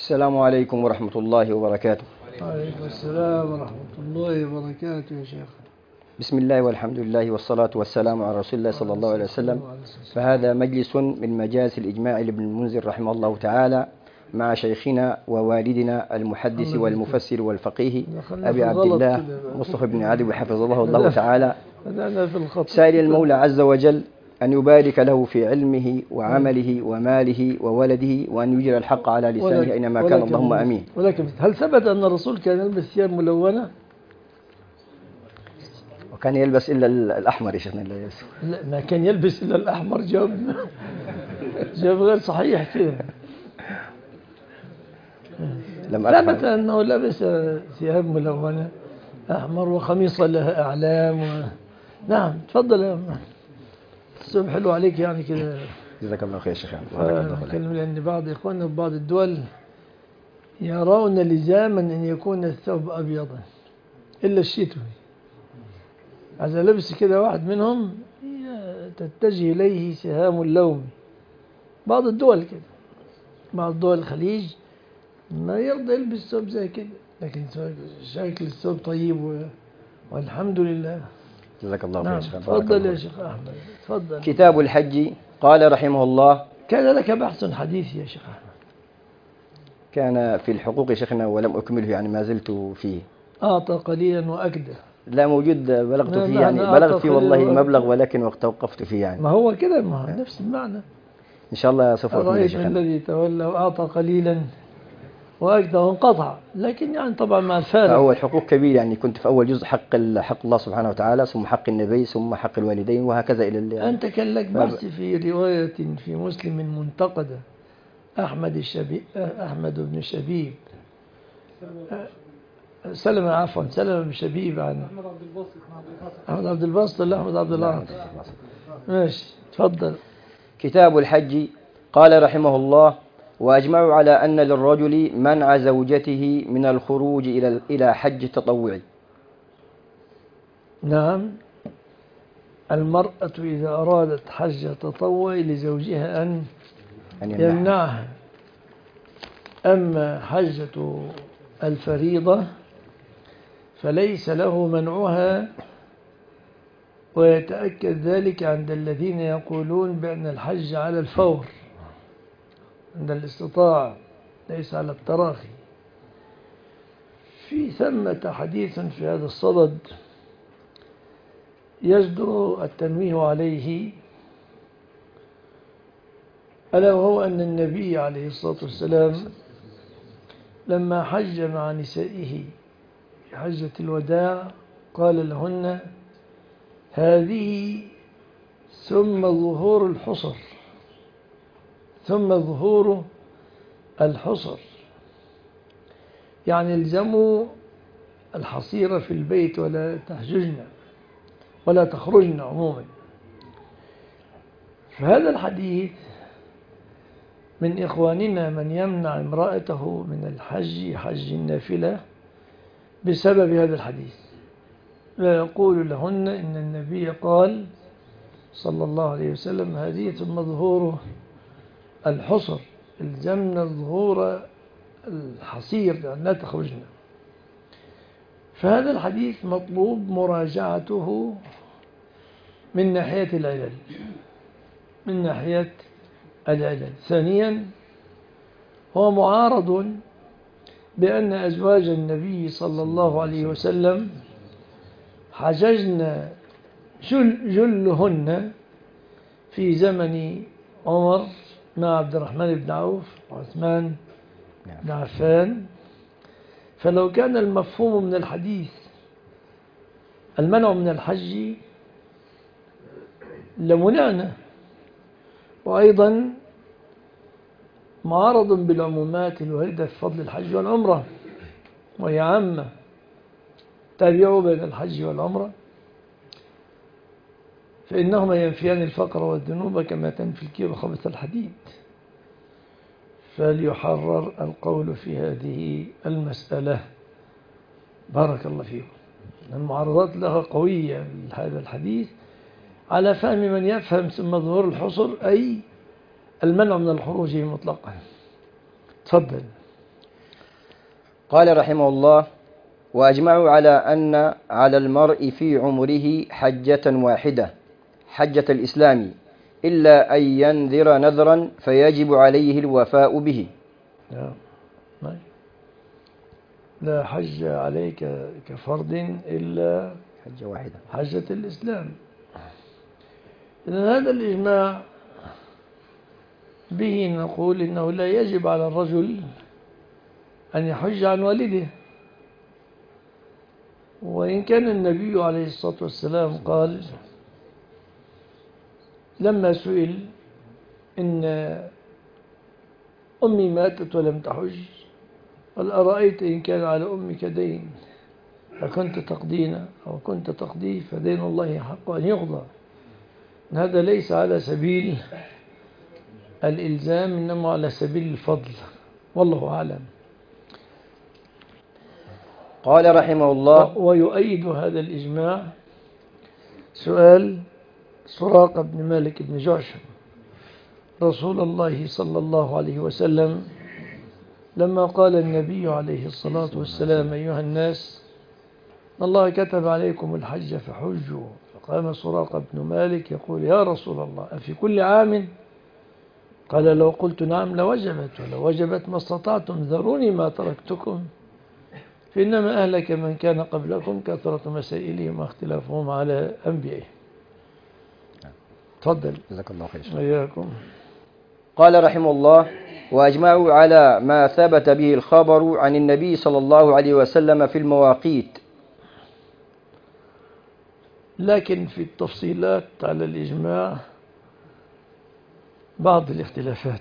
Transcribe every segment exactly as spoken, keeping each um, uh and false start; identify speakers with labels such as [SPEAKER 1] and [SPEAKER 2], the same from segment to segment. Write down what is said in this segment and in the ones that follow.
[SPEAKER 1] السلام عليكم ورحمة الله وبركاته.
[SPEAKER 2] وعليكم السلام ورحمة الله وبركاته يا شيخ.
[SPEAKER 1] بسم الله والحمد لله والصلاة والسلام على رسول الله صلى الله عليه وسلم. فهذا مجلس من مجالس الإجماع لابن المنذر رحمه الله تعالى مع شيخنا ووالدنا المحدث والمفسر والفقيه أبي عبد الله مصطفى بن عدوي حفظه الله, الله تعالى، سائل المولى عز وجل أن يبارك له في علمه وعمله وماله وولده، وأن يجري الحق على لسانه أينما كان، اللهم أمين.
[SPEAKER 2] ولكن هل ثبت أن الرسول كان يلبس ثياب ملونة؟
[SPEAKER 1] وكان يلبس إلا الأحمر يا شيخنا. لا يلبس
[SPEAKER 2] لا، ما كان يلبس إلا الأحمر. جاب جاب غير صحيح كده. ثبت أنه لبس ثياب ملونة أحمر وخميصة لها أعلام و... نعم. تفضل يا أمه. السلام حلو عليك يعني كده.
[SPEAKER 1] جزاك الله خير يا شيخ.
[SPEAKER 2] نتكلم لأن بعض إخواننا في بعض الدول يرون لزاما أن يكون الثوب أبيضا إلا الشتوي. إذا لبس كده واحد منهم تتجه إليه سهام اللوم. بعض الدول كده، بعض دول الخليج ما يرضى يلبس ثوب زي كده، لكن شكل الثوب طيب و... والحمد لله.
[SPEAKER 1] جزاك الله خير.
[SPEAKER 2] نعم. تفضل يا شيخ أحمد. تفضل.
[SPEAKER 1] كتاب الحج. قال رحمه الله:
[SPEAKER 2] كان لك بحث حديث يا شيخ أحمد.
[SPEAKER 1] كان في الحقوق شيخنا ولم أكمله، يعني ما زلت فيه.
[SPEAKER 2] أعطى قليلا وأكدى.
[SPEAKER 1] لا موجود، بلغت فيه يعني بلغت فيه والله مبلغ، ولكن وقت توقفت فيه يعني.
[SPEAKER 2] ما هو كده، ما هو نفس المعنى.
[SPEAKER 1] إن شاء الله سوف أكمل يا شيخنا.
[SPEAKER 2] الذي تولى وأعطى قليلا وأكدى وانقطع، لكن يعني طبعا مع الفارق.
[SPEAKER 1] هو الحقوق كبير، يعني كنت في أول جزء حق حق الله سبحانه وتعالى، ثم حق النبي، ثم حق الوالدين، وهكذا إلى.
[SPEAKER 2] أنت كان لك بحث في رواية في مسلم منتقدة أحمد الشبيب أحمد بن شبيب سلمة عفوا سلمة بن شبيب عن أحمد عبد الباسط. أحمد عبد الباسط ولا أحمد عبد الله؟ ماشي. تفضل.
[SPEAKER 1] كتاب الحج. قال رحمه الله: وأجمعوا على أن للرجل منع زوجته من الخروج إلى إلى حج التطوع.
[SPEAKER 2] نعم. المرأة إذا أرادت حج التطوع لزوجها أن يمنعها. أما حجة الفريضة فليس له منعها، ويتأكد ذلك عند الذين يقولون بأن الحج على الفور عند الاستطاعة ليس على التراخي. في ثمة حديث في هذا الصدد يجدر التنويه عليه، ألا وهو أن النبي عليه الصلاة والسلام لما حج مع نسائه في حجة الوداع قال لهن: هذه ثم ظهور الحصر ثم ظهور الحصر، يعني الزموا الحصيرة في البيت ولا تحججن ولا تخرجن عموما. فهذا الحديث من إخواننا من يمنع امرأته من الحج حج النافلة بسبب هذا الحديث، لا يقول لهن إن النبي قال صلى الله عليه وسلم: هذه ثم ظهور الحصر، الزمنا ظهور الحصير يعني لا تخرجنا. فهذا الحديث مطلوب مراجعته من ناحية العلل من ناحية العلل. ثانيا، هو معارض بأن أزواج النبي صلى الله عليه وسلم حججن جل جلهن في زمن عمر مع عبد الرحمن بن عوف وعثمان بن عفان. فلو كان المفهوم من الحديث المنع من الحج لمنعنا، وأيضا معارض بالعمومات الواردة في فضل الحج والعمرة، وهي عامة. تابعوا بين الحج والعمرة فإنهما ينفيان الفقر والذنوب كما تنفي الكير خبث الحديد. فليحرر القول في هذه المسألة. بارك الله فيكم. المعارضات لها قوية لهذا الحديث على فهم من يفهم ثم ظهور الحصر أي المنع من الخروج مطلقا. تفضل.
[SPEAKER 1] قال رحمه الله: وأجمعوا على أن على المرء في عمره حجة واحدة، حجة الإسلام، إلا أن ينذر نذرا فيجب عليه الوفاء به.
[SPEAKER 2] لا حج عليك كفرد إلا
[SPEAKER 1] حجة واحدة،
[SPEAKER 2] حجة الإسلام. إذن هذا الإجماع به نقول إنه لا يجب على الرجل أن يحج عن والده، وإن كان النبي عليه الصلاة والسلام قال لما سئل إن أمي ماتت ولم تحج قال: أرأيت إن كان على أمك دين فكنت تقضينا أو كنت تقضي فدين الله حق أن يقضى. هذا ليس على سبيل الإلزام، إنما على سبيل الفضل، والله أعلم.
[SPEAKER 1] قال رحمه الله:
[SPEAKER 2] ويؤيد هذا الإجماع سؤال سراقة بن مالك بن جعشم رسول الله صلى الله عليه وسلم لما قال النبي عليه الصلاة والسلام: أيها الناس، الله كتب عليكم الحج فحجوا. فقام سراقة بن مالك يقول: يا رسول الله، أفي كل عام؟ قال: لو قلت نعم لوجبت، ولو وجبت ما استطعتم، ذروني ما تركتكم، فإنما أهلك من كان قبلكم كثرة مسائلهم واختلافهم على أنبيائهم. تفضل.
[SPEAKER 1] جزاك الله خير.
[SPEAKER 2] وإياكم.
[SPEAKER 1] قال رحمه الله: وأجمعوا على ما ثبت به الخبر عن النبي صلى الله عليه وسلم في المواقيت.
[SPEAKER 2] لكن في التفصيلات على الإجماع بعض الاختلافات.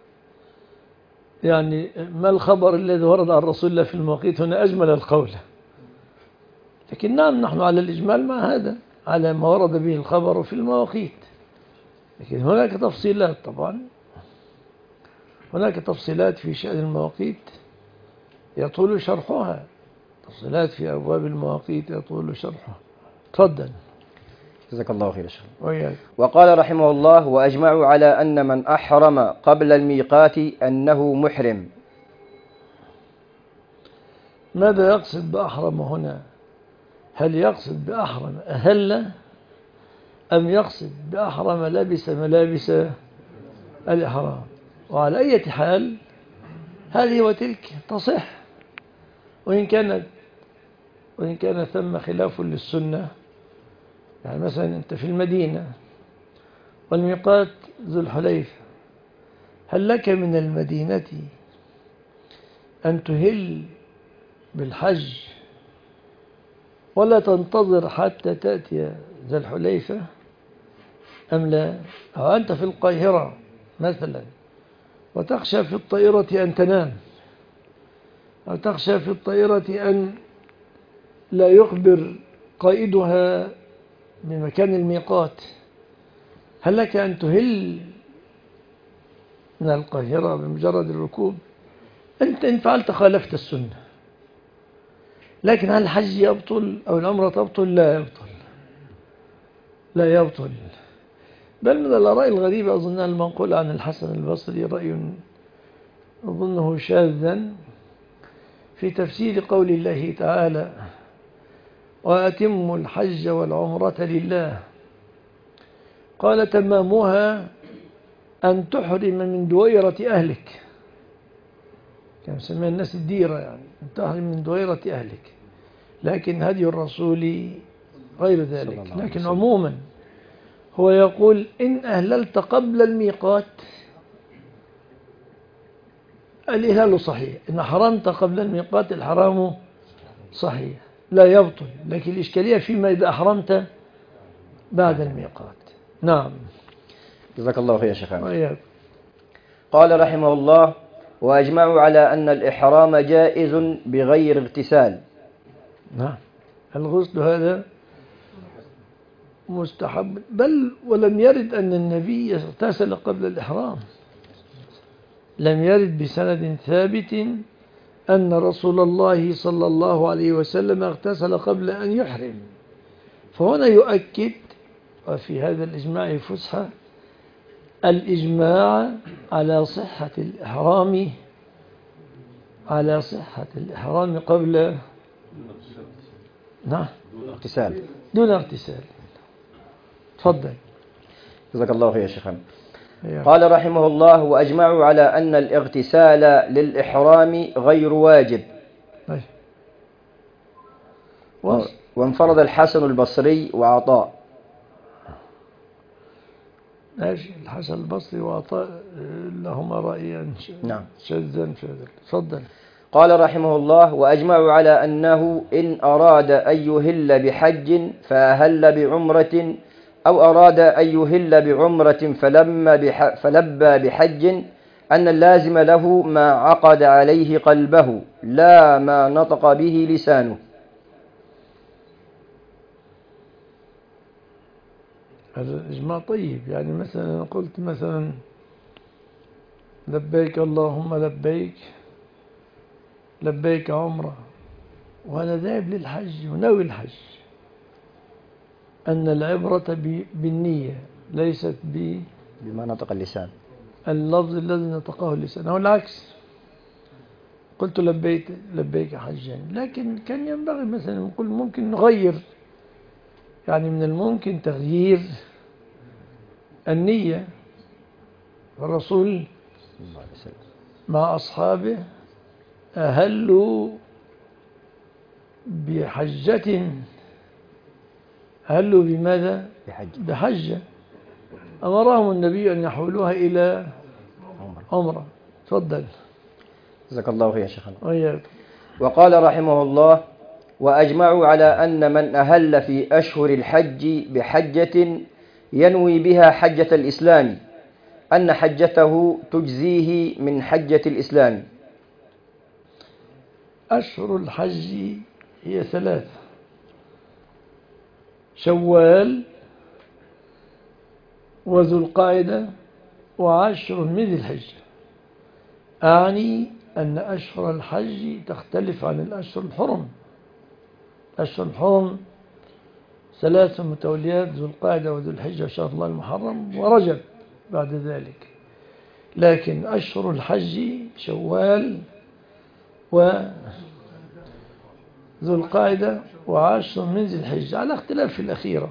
[SPEAKER 2] يعني ما الخبر الذي ورد عن رسول الله في المواقيت؟ هنا أجمل القول. لكن نعم، نحن على الإجمال مع هذا، على ما ورد به الخبر في المواقيت. لكن هناك تفصيلات، طبعا هناك تفصيلات في شأن المواقيت يطول شرحها، تفصيلات في أبواب المواقيت يطول شرحها. تفضل.
[SPEAKER 1] جزاك الله خير.
[SPEAKER 2] وياك.
[SPEAKER 1] وقال رحمه الله: وأجمعوا على أن من أحرم قبل الميقات أنه محرم.
[SPEAKER 2] ماذا يقصد بأحرم هنا؟ هل يقصد بأحرم أهل، أم يقصد بأحرم لبس ملابس الإحرام؟ وعلى أي حال هذه وتلك تصح، وإن كانت وإن كان ثم خلاف للسنة. يعني مثلا أنت في المدينة والميقات ذو الحليفة، هل لك من المدينة أن تهل بالحج ولا تنتظر حتى تأتي ذو الحليفة أم لا؟ أو أنت في القاهرة مثلا وتخشى في الطائرة أن تنام، أو تخشى في الطائرة أن لا يخبر قائدها بمكان الميقات، هل لك أن تهل من القاهرة بمجرد الركوب؟ أنت إن فعلت خالفت السنة. لكن هل الحج يبطل أو العمرة تبطل؟ لا يبطل، لا يبطل. بل من الآراء الغريبة أظنها المنقول عن الحسن البصري رأي أظنه شاذا في تفسير قول الله تعالى: وأتموا الحج والعمرة لله. قال: تمامها أن تحرم من دويرة أهلك، كما سمى الناس الديرة، يعني أن تحرم من دويرة أهلك. لكن هدي الرسول غير ذلك. لكن عموما هو يقول: إن أهللت قبل الميقات الإهلال صحيح، إن حرمت قبل الميقات الحرام صحيح، لا يبطل. لكن الإشكالية فيما إذا أحرمت بعد الميقات. نعم.
[SPEAKER 1] جزاك الله خير يا شيخ.
[SPEAKER 2] وإياك.
[SPEAKER 1] قال رحمه الله: وأجمعوا على أن الإحرام جائز بغير اغتسال.
[SPEAKER 2] نعم، الغسل هذا مستحب، بل ولم يرد أن النبي اغتسل قبل الإحرام. لم يرد بسند ثابت أن رسول الله صلى الله عليه وسلم اغتسل قبل أن يحرم. فهنا يؤكد، وفي هذا الإجماع فسحة، الإجماع على صحة الإحرام على صحة الإحرام قبل نعم
[SPEAKER 1] اغتسال.
[SPEAKER 2] دون اغتسال. تفضل.
[SPEAKER 1] جزاك الله خير يا شيخنا.
[SPEAKER 2] أيوة.
[SPEAKER 1] قال رحمه الله: وأجمعوا على أن الاغتسال للإحرام غير واجب.
[SPEAKER 2] أيوة.
[SPEAKER 1] وانفرد الحسن البصري وعطاء.
[SPEAKER 2] ماشي. الحسن البصري وعطاء لهما رأيان
[SPEAKER 1] نعم
[SPEAKER 2] شاذان في هذا. تفضل.
[SPEAKER 1] قال رحمه الله: وأجمعوا على أنه إن أراد أن يهل بحج فأهل بعمرة، أو أراد أن يهل بعمرة فلما بح فلبى بحج، أن اللازم له ما عقد عليه قلبه لا ما نطق به لسانه.
[SPEAKER 2] هذا إجماع طيب. يعني مثلا قلت مثلا لبيك اللهم لبيك لبيك عمرة وأنا ذاهب للحج وناوي الحج، أن العبرة بالنية ليست
[SPEAKER 1] بما نطق اللسان،
[SPEAKER 2] اللفظ الذي نطقه اللسان، أو العكس. قلت لبيك لبيك حجا، لكن كان ينبغي مثلا نقول ممكن نغير، يعني من الممكن تغيير النية. الرسول مع أصحابه أهلوا بحجة، أهلوا بماذا؟
[SPEAKER 1] بحج.
[SPEAKER 2] بحجة أمرهم النبي أن يحولوها إلى عمرة. تفضل.
[SPEAKER 1] جزاك الله خير يا شيخنا.
[SPEAKER 2] وياك.
[SPEAKER 1] وقال رحمه الله: وأجمعوا على أن من أهل في أشهر الحج بحجة ينوي بها حجة الإسلام أن حجته تجزيه من حجة الإسلام.
[SPEAKER 2] أشهر الحج هي ثلاثة: شوال وذو القاعدة وعشر من ذي الحجة. أعني أن أشهر الحج تختلف عن الأشهر الحرم. أشهر الحرم ثلاث متوليات: ذو القاعدة وذو الحجة وشهر الله المحرم ورجب بعد ذلك. لكن أشهر الحج شوال وذو القاعدة وعشر من ذي الحجة، على اختلاف في الأخيرة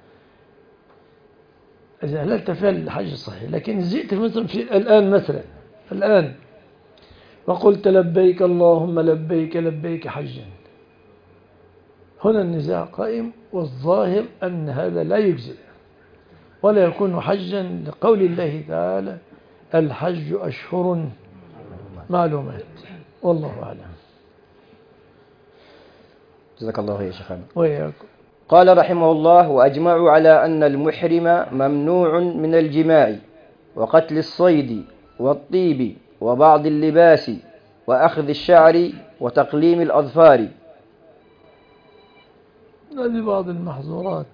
[SPEAKER 2] إذا أهللت فيها الحج الصحيح. لكن زئت مثلا في الآن مثلا الآن وقلت لبيك اللهم لبيك لبيك حجا، هنا النزاع قائم، والظاهر أن هذا لا يجزئ ولا يكون حجا لقول الله تعالى: الحج أشهر معلومات. والله أعلم.
[SPEAKER 1] جزاك الله خير يا شيخنا.
[SPEAKER 2] وياكم.
[SPEAKER 1] قال رحمه الله: وأجمعوا على أن المحرم ممنوع من الجماع وقتل الصيد والطيب وبعض اللباس وأخذ الشعر وتقليم الأظفار.
[SPEAKER 2] هذه بعض المحظورات،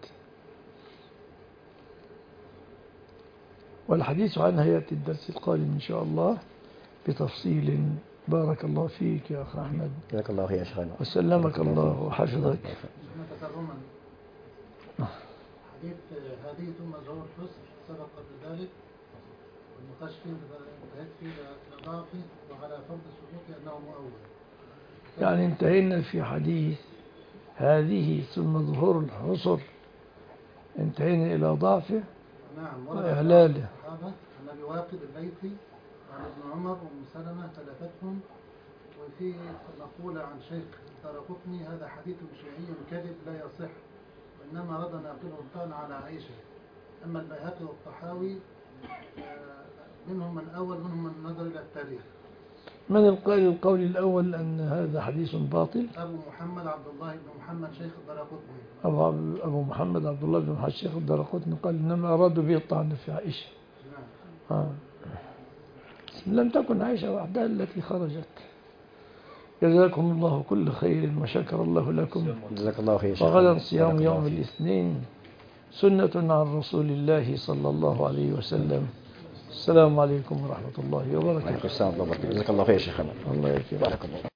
[SPEAKER 2] والحديث عنها يأتي الدرس القادم إن شاء الله بتفصيل. بارك الله فيك يا أخ أحمد.
[SPEAKER 1] جزاك الله خير يا شيخنا.
[SPEAKER 2] وسلمك الله وحفظك.
[SPEAKER 3] حديث هذه ثم ظهور الحسن سبق قبل ذلك، والنقاش فيه انتهيت فيه لضعفه وعلى فرض السقوط أنه مؤول.
[SPEAKER 2] يعني انتهينا في حديث هذه ثم ظهور الحصر، انتهينا إلى ضعفه.
[SPEAKER 3] نعم.
[SPEAKER 2] وإعلاله.
[SPEAKER 3] الصحابة عن أبي واقد الليثي وعن ابن عمر وأم سلمة ثلاثتهم. وفي مقولة عن شيخ الدارقطني: هذا حديث شيعي كذب لا يصح، وإنما رد ناقله الطعن على عائشة. أما البيهقي والطحاوي منهم من أول منهم من نظر إلى التاريخ.
[SPEAKER 2] من القائل القول الأول أن هذا حديث باطل؟
[SPEAKER 3] أبو محمد عبد الله بن محمد شيخ الدارقطني.
[SPEAKER 2] أبو, أبو محمد عبد الله بن محمد شيخ الدارقطني قال إنما أرادوا به الطعن في عائشة. نعم. آه. لم تكن عائشة وحدها التي خرجت. جزاكم الله كل خير وشكر الله لكم.
[SPEAKER 1] جزاك الله خير.
[SPEAKER 2] وغدا صيام يوم الاثنين سنة عن رسول الله صلى الله عليه وسلم. السلام عليكم ورحمة الله وبركاته.
[SPEAKER 1] وعليكم السلام ورحمة الله وبركاته. جزاك الله خير يا شيخنا.
[SPEAKER 2] الله يكرمك.
[SPEAKER 1] بارك الله.